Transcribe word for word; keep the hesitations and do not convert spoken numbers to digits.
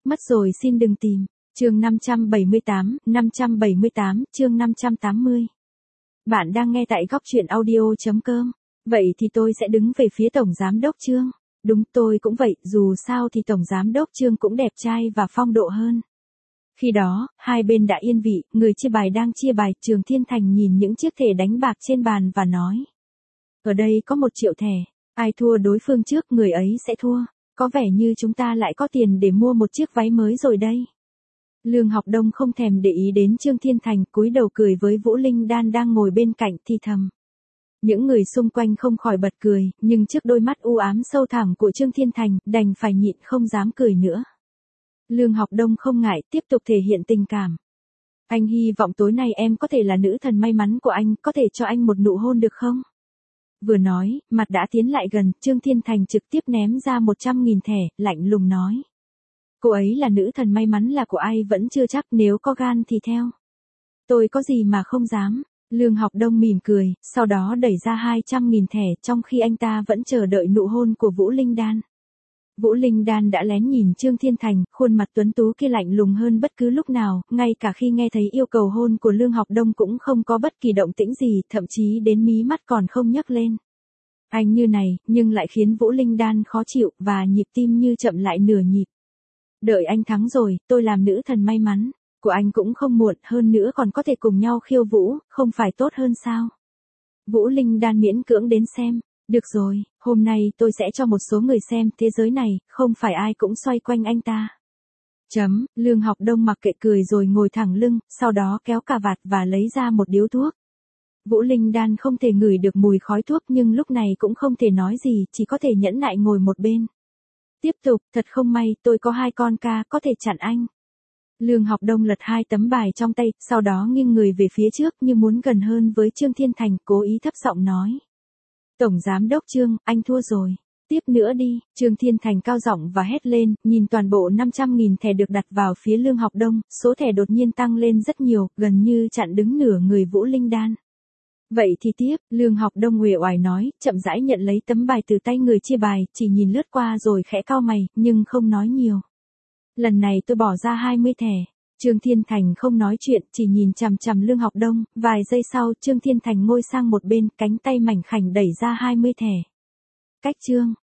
Mất rồi xin đừng tìm. Chương năm trăm bảy mươi tám, năm trăm bảy mươi tám, chương năm trăm tám mươi. Bạn đang nghe tại góc truyện audio chấm com. Vậy thì tôi sẽ đứng về phía Tổng Giám đốc Trương. Đúng, tôi cũng vậy, dù sao thì Tổng Giám đốc Trương cũng đẹp trai và phong độ hơn. Khi đó, hai bên đã yên vị, người chia bài đang chia bài, Trường Thiên Thành nhìn những chiếc thẻ đánh bạc trên bàn và nói. Ở đây có một triệu thẻ, ai thua đối phương trước người ấy sẽ thua. Có vẻ như chúng ta lại có tiền để mua một chiếc váy mới rồi đây. Lương Học Đông không thèm để ý đến Trương Thiên Thành, cúi đầu cười với Vũ Linh Đan đang ngồi bên cạnh thì thầm. Những người xung quanh không khỏi bật cười, nhưng trước đôi mắt u ám sâu thẳm của Trương Thiên Thành, đành phải nhịn không dám cười nữa. Lương Học Đông không ngại, tiếp tục thể hiện tình cảm. Anh hy vọng tối nay em có thể là nữ thần may mắn của anh, có thể cho anh một nụ hôn được không? Vừa nói, mặt đã tiến lại gần, Trương Thiên Thành trực tiếp ném ra một trăm nghìn thẻ, lạnh lùng nói. Cô ấy là nữ thần may mắn là của ai vẫn chưa chắc, nếu có gan thì theo. Tôi có gì mà không dám. Lương Học Đông mỉm cười, sau đó đẩy ra hai trăm nghìn thẻ, trong khi anh ta vẫn chờ đợi nụ hôn của Vũ Linh Đan. Vũ Linh Đan đã lén nhìn Trương Thiên Thành, khuôn mặt tuấn tú kia lạnh lùng hơn bất cứ lúc nào, ngay cả khi nghe thấy yêu cầu hôn của Lương Học Đông cũng không có bất kỳ động tĩnh gì, thậm chí đến mí mắt còn không nhấc lên. Anh như này, nhưng lại khiến Vũ Linh Đan khó chịu, và nhịp tim như chậm lại nửa nhịp. Đợi anh thắng rồi, tôi làm nữ thần may mắn của anh cũng không muộn, hơn nữa còn có thể cùng nhau khiêu vũ, không phải tốt hơn sao? Vũ Linh Đan miễn cưỡng đến xem. Được rồi, hôm nay tôi sẽ cho một số người xem, thế giới này, không phải ai cũng xoay quanh anh ta. Chấm, Lương Học Đông mặc kệ cười rồi ngồi thẳng lưng, sau đó kéo cà vạt và lấy ra một điếu thuốc. Vũ Linh Đan không thể ngửi được mùi khói thuốc nhưng lúc này cũng không thể nói gì, chỉ có thể nhẫn nại ngồi một bên. Tiếp tục, thật không may, tôi có hai con ca, có thể chặn anh. Lương Học Đông lật hai tấm bài trong tay, sau đó nghiêng người về phía trước như muốn gần hơn với Trương Thiên Thành, cố ý thấp giọng nói. Tổng Giám đốc Trương, anh thua rồi. Tiếp nữa đi, Trương Thiên Thành cao giọng và hét lên, nhìn toàn bộ năm trăm nghìn thẻ được đặt vào phía Lương Học Đông, số thẻ đột nhiên tăng lên rất nhiều, gần như chặn đứng nửa người Vũ Linh Đan. Vậy thì tiếp, Lương Học Đông uể oải nói, chậm rãi nhận lấy tấm bài từ tay người chia bài, chỉ nhìn lướt qua rồi khẽ cau mày, nhưng không nói nhiều. Lần này tôi bỏ ra hai mươi thẻ. Trương Thiên Thành không nói chuyện, chỉ nhìn chằm chằm Lương Học Đông, vài giây sau Trương Thiên Thành ngồi sang một bên, cánh tay mảnh khảnh đẩy ra hai mươi thẻ. Cách Trương.